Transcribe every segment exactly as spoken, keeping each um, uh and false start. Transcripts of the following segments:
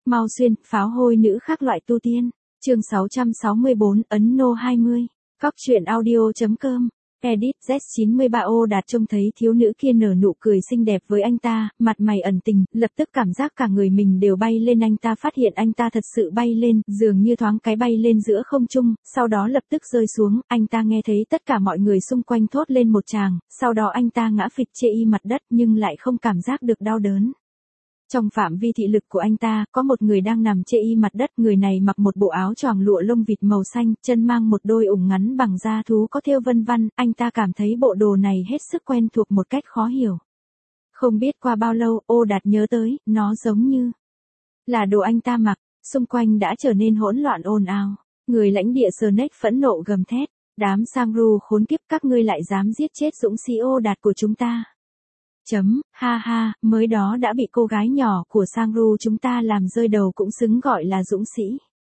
Mau xuyên, pháo hôi nữ khác loại tu tiên. Chương sáu trăm sáu mươi bốn, Ấn Nô hai mươi. Cóc truyện audio.com. Edit Z chín mươi ba ô Đạt trông thấy thiếu nữ kia nở nụ cười xinh đẹp với anh ta, mặt mày ẩn tình, lập tức cảm giác cả người mình đều bay lên. Anh ta phát hiện anh ta thật sự bay lên, dường như thoáng cái bay lên giữa không trung, sau đó lập tức rơi xuống. Anh ta nghe thấy tất cả mọi người xung quanh thốt lên một tràng, sau đó anh ta ngã phịch chê y mặt đất nhưng lại không cảm giác được đau đớn. Trong phạm vi thị lực của anh ta, có một người đang nằm chê y mặt đất. Người này mặc một bộ áo choàng lụa lông vịt màu xanh, chân mang một đôi ủng ngắn bằng da thú có thêu vân vân. Anh ta cảm thấy bộ đồ này hết sức quen thuộc một cách khó hiểu. Không biết qua bao lâu, Ô Đạt nhớ tới, nó giống như là đồ anh ta mặc. Xung quanh đã trở nên hỗn loạn ồn ào. Người lãnh địa Snake phẫn nộ gầm thét. Đám Sangru khốn kiếp, các ngươi lại dám giết chết dũng sĩ Ô Đạt của chúng ta. Chấm, ha ha, mới đó đã bị cô gái nhỏ của Sangru chúng ta làm rơi đầu cũng xứng gọi là dũng sĩ.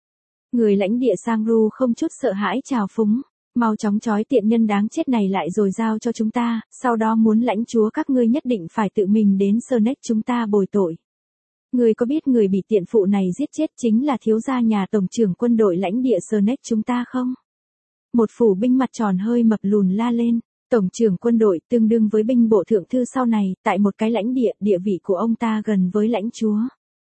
Người lãnh địa Sangru không chút sợ hãi trào phúng. Mau chóng trói tiện nhân đáng chết này lại rồi giao cho chúng ta, sau đó muốn lãnh chúa các ngươi nhất định phải tự mình đến Snake chúng ta bồi tội. Người có biết người bị tiện phụ này giết chết chính là thiếu gia nhà tổng trưởng quân đội lãnh địa Snake chúng ta không? Một phủ binh mặt tròn hơi mập lùn la lên. Tổng trưởng quân đội tương đương với binh bộ thượng thư sau này, tại một cái lãnh địa, địa vị của ông ta gần với lãnh chúa.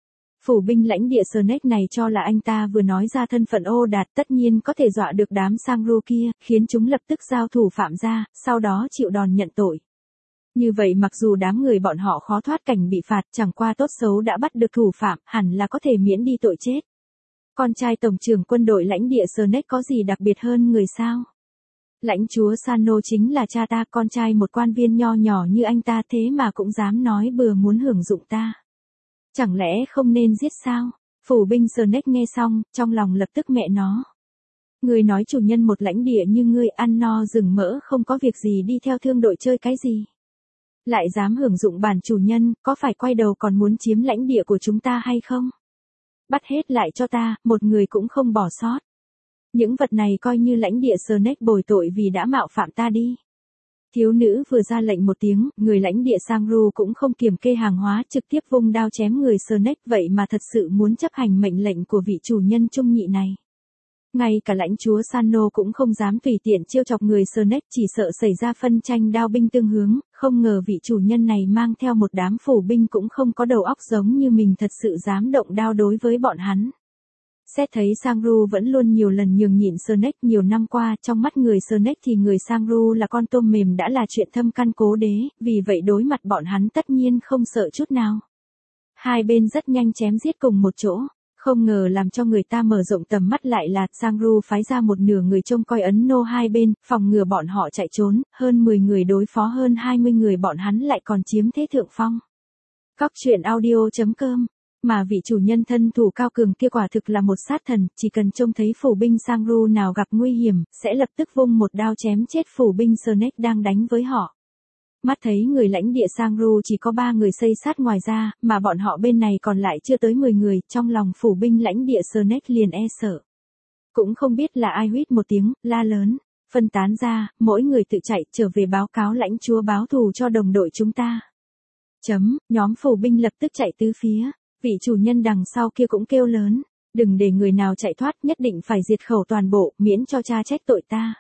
Phủ binh lãnh địa Snake này cho là anh ta vừa nói ra thân phận Ô Đạt tất nhiên có thể dọa được đám Sangru kia, khiến chúng lập tức giao thủ phạm ra, sau đó chịu đòn nhận tội. Như vậy mặc dù đám người bọn họ khó thoát cảnh bị phạt, chẳng qua tốt xấu đã bắt được thủ phạm, hẳn là có thể miễn đi tội chết. Con trai tổng trưởng quân đội lãnh địa Snake có gì đặc biệt hơn người sao? Lãnh chúa Sano chính là cha ta, con trai một quan viên nho nhỏ như anh ta thế mà cũng dám nói bừa muốn hưởng dụng ta. Chẳng lẽ không nên giết sao? Phủ binh Snake nghe xong, trong lòng lập tức mẹ nó. Người nói chủ nhân một lãnh địa như ngươi ăn no rừng mỡ không có việc gì đi theo thương đội chơi cái gì. Lại dám hưởng dụng bản chủ nhân, có phải quay đầu còn muốn chiếm lãnh địa của chúng ta hay không? Bắt hết lại cho ta, một người cũng không bỏ sót. Những vật này coi như lãnh địa Snake bồi tội vì đã mạo phạm ta đi. Thiếu nữ vừa ra lệnh một tiếng, người lãnh địa Sangru cũng không kiềm kê hàng hóa trực tiếp vung đao chém người Snake, vậy mà thật sự muốn chấp hành mệnh lệnh của vị chủ nhân trung nhị này. Ngay cả lãnh chúa Sano cũng không dám tùy tiện chiêu chọc người Snake, chỉ sợ xảy ra phân tranh đao binh tương hướng, không ngờ vị chủ nhân này mang theo một đám phủ binh cũng không có đầu óc giống như mình, thật sự dám động đao đối với bọn hắn. Xét thấy Sangru vẫn luôn nhiều lần nhường nhịn Snake nhiều năm qua, trong mắt người Snake thì người Sangru là con tôm mềm đã là chuyện thâm căn cố đế, vì vậy đối mặt bọn hắn tất nhiên không sợ chút nào. Hai bên rất nhanh chém giết cùng một chỗ, không ngờ làm cho người ta mở rộng tầm mắt lại là Sangru phái ra một nửa người trông coi Ấn Nô hai bên, phòng ngừa bọn họ chạy trốn, hơn mười người đối phó hơn hai mươi người bọn hắn lại còn chiếm thế thượng phong. Cóc truyện audio.com. Mà vị chủ nhân thân thủ cao cường kia quả thực là một sát thần, chỉ cần trông thấy phủ binh Sangru nào gặp nguy hiểm, sẽ lập tức vung một đao chém chết phủ binh Snake đang đánh với họ. Mắt thấy người lãnh địa Sangru chỉ có ba người xây sát ngoài ra, mà bọn họ bên này còn lại chưa tới mười người, trong lòng phủ binh lãnh địa Snake liền e sợ. Cũng không biết là ai huýt một tiếng, la lớn, phân tán ra, mỗi người tự chạy trở về báo cáo lãnh chúa báo thù cho đồng đội chúng ta. Chấm, nhóm phủ binh lập tức chạy tứ phía. Vị chủ nhân đằng sau kia cũng kêu lớn, đừng để người nào chạy thoát, nhất định phải diệt khẩu toàn bộ, miễn cho cha trách tội ta.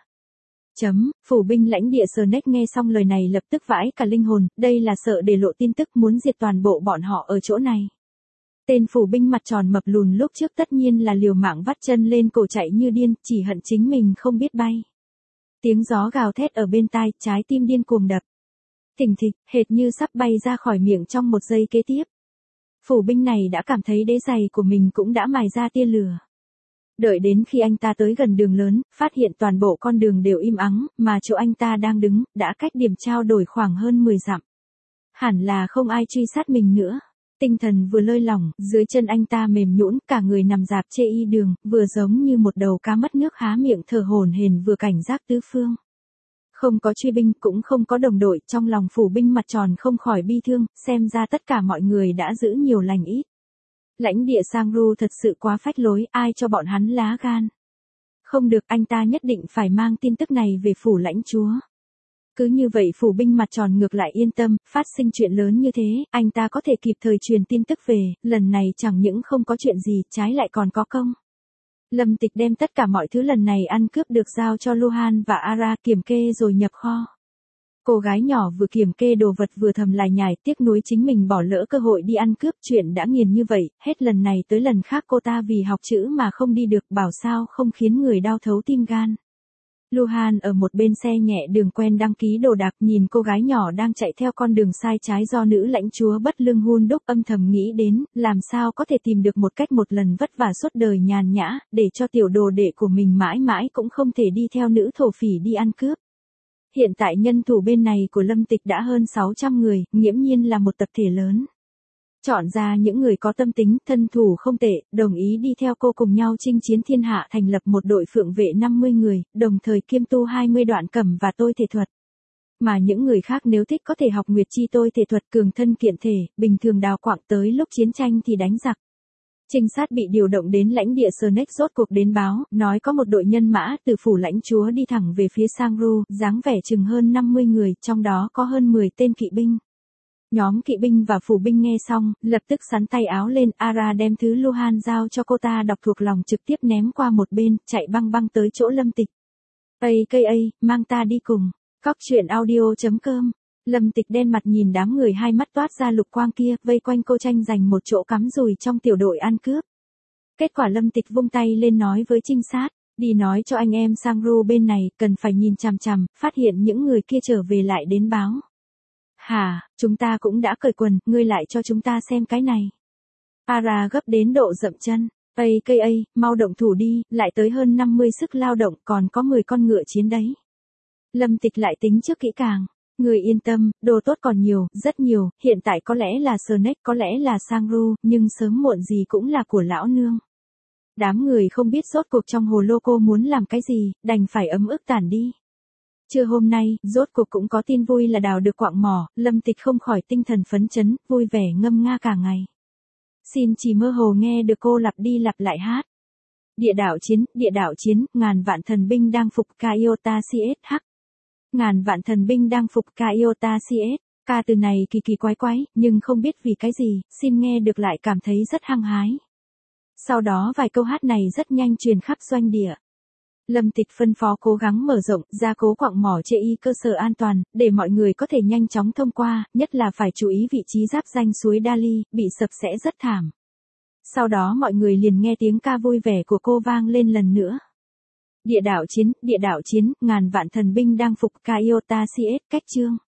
Chấm, phủ binh lãnh địa Snake nghe xong lời này lập tức vãi cả linh hồn, đây là sợ để lộ tin tức muốn diệt toàn bộ bọn họ ở chỗ này. Tên phủ binh mặt tròn mập lùn lúc trước tất nhiên là liều mạng vắt chân lên cổ chạy như điên, chỉ hận chính mình không biết bay. Tiếng gió gào thét ở bên tai, trái tim điên cuồng đập. Thình thịch, hệt như sắp bay ra khỏi miệng trong một giây kế tiếp. Phủ binh này đã cảm thấy đế giày của mình cũng đã mài ra tia lửa. Đợi đến khi anh ta tới gần đường lớn, phát hiện toàn bộ con đường đều im ắng, mà chỗ anh ta đang đứng, đã cách điểm trao đổi khoảng hơn mười dặm. Hẳn là không ai truy sát mình nữa. Tinh thần vừa lơi lỏng, dưới chân anh ta mềm nhũn, cả người nằm rạp chê y đường, vừa giống như một đầu cá mất nước há miệng thở hổn hển vừa cảnh giác tứ phương. Không có truy binh, cũng không có đồng đội, trong lòng phủ binh mặt tròn không khỏi bi thương, xem ra tất cả mọi người đã giữ nhiều lành ít. Lãnh địa Sangru thật sự quá phách lối, ai cho bọn hắn lá gan. Không được, anh ta nhất định phải mang tin tức này về phủ lãnh chúa. Cứ như vậy phủ binh mặt tròn ngược lại yên tâm, phát sinh chuyện lớn như thế, anh ta có thể kịp thời truyền tin tức về, lần này chẳng những không có chuyện gì, trái lại còn có công. Lâm Tịch đem tất cả mọi thứ lần này ăn cướp được giao cho Luhan và Ara kiểm kê rồi nhập kho. Cô gái nhỏ vừa kiểm kê đồ vật vừa thầm lải nhải tiếc nuối chính mình bỏ lỡ cơ hội đi ăn cướp, chuyện đã nghiền như vậy, hết lần này tới lần khác cô ta vì học chữ mà không đi được, bảo sao không khiến người đau thấu tim gan. Luhan ở một bên xe nhẹ đường quen đăng ký đồ đạc, nhìn cô gái nhỏ đang chạy theo con đường sai trái do nữ lãnh chúa bất lương hun đúc, âm thầm nghĩ đến, làm sao có thể tìm được một cách một lần vất vả suốt đời nhàn nhã, để cho tiểu đồ đệ của mình mãi mãi cũng không thể đi theo nữ thổ phỉ đi ăn cướp. Hiện tại nhân thủ bên này của Lâm Tịch đã hơn sáu trăm người, nghiễm nhiên là một tập thể lớn. Chọn ra những người có tâm tính, thân thủ không tệ, đồng ý đi theo cô cùng nhau chinh chiến thiên hạ, thành lập một đội phượng vệ năm mươi người, đồng thời kiêm tu hai mươi đoạn cẩm và tôi thể thuật. Mà những người khác nếu thích có thể học nguyệt chi tôi thể thuật, cường thân kiện thể, bình thường đào quạng, tới lúc chiến tranh thì đánh giặc. Trinh sát bị điều động đến lãnh địa Snake rốt cuộc đến báo, nói có một đội nhân mã từ phủ lãnh chúa đi thẳng về phía Sangru, dáng vẻ chừng hơn năm mươi người, trong đó có hơn mười tên kỵ binh. Nhóm kỵ binh và phủ binh nghe xong, lập tức sắn tay áo lên, Ara đem thứ Luhan giao cho cô ta đọc thuộc lòng trực tiếp ném qua một bên, chạy băng băng tới chỗ Lâm Tịch. a ca a, mang ta đi cùng. Cóc truyện audio chấm com. Lâm Tịch đen mặt nhìn đám người hai mắt toát ra lục quang kia, vây quanh cô tranh giành một chỗ cắm rùi trong tiểu đội ăn cướp. Kết quả Lâm Tịch vung tay lên nói với trinh sát, đi nói cho anh em Sangru bên này, cần phải nhìn chằm chằm, phát hiện những người kia trở về lại đến báo. Hả, chúng ta cũng đã cởi quần, ngươi lại cho chúng ta xem cái này. Ara gấp đến độ dậm chân, a ca a, mau động thủ đi, lại tới hơn năm mươi sức lao động, còn có mười con ngựa chiến đấy. Lâm Tịch lại tính trước kỹ càng. Người yên tâm, đồ tốt còn nhiều, rất nhiều, hiện tại có lẽ là Snake, có lẽ là Sangru, nhưng sớm muộn gì cũng là của lão nương. Đám người không biết rốt cuộc trong hồ lô cô muốn làm cái gì, đành phải ấm ức tản đi. Trưa hôm nay, rốt cuộc cũng có tin vui là đào được quạng mỏ, Lâm Tịch không khỏi tinh thần phấn chấn, vui vẻ ngâm nga cả ngày. Xin chỉ mơ hồ nghe được cô lặp đi lặp lại hát. Địa đạo chiến, địa đạo chiến, ngàn vạn thần binh đang phục Kaiota xê ét hát. Ngàn vạn thần binh đang phục Kaiota xê ét, ca từ này kỳ kỳ quái quái, nhưng không biết vì cái gì, xin nghe được lại cảm thấy rất hăng hái. Sau đó vài câu hát này rất nhanh truyền khắp doanh địa. Lâm Tịch phân phó cố gắng mở rộng, gia cố quạng mỏ chê y cơ sở an toàn, để mọi người có thể nhanh chóng thông qua, nhất là phải chú ý vị trí giáp danh suối Dali, bị sập sẽ rất thảm. Sau đó mọi người liền nghe tiếng ca vui vẻ của cô vang lên lần nữa. Địa đạo chiến, địa đạo chiến, ngàn vạn thần binh đang phục Kaiota xê ét, cách chương.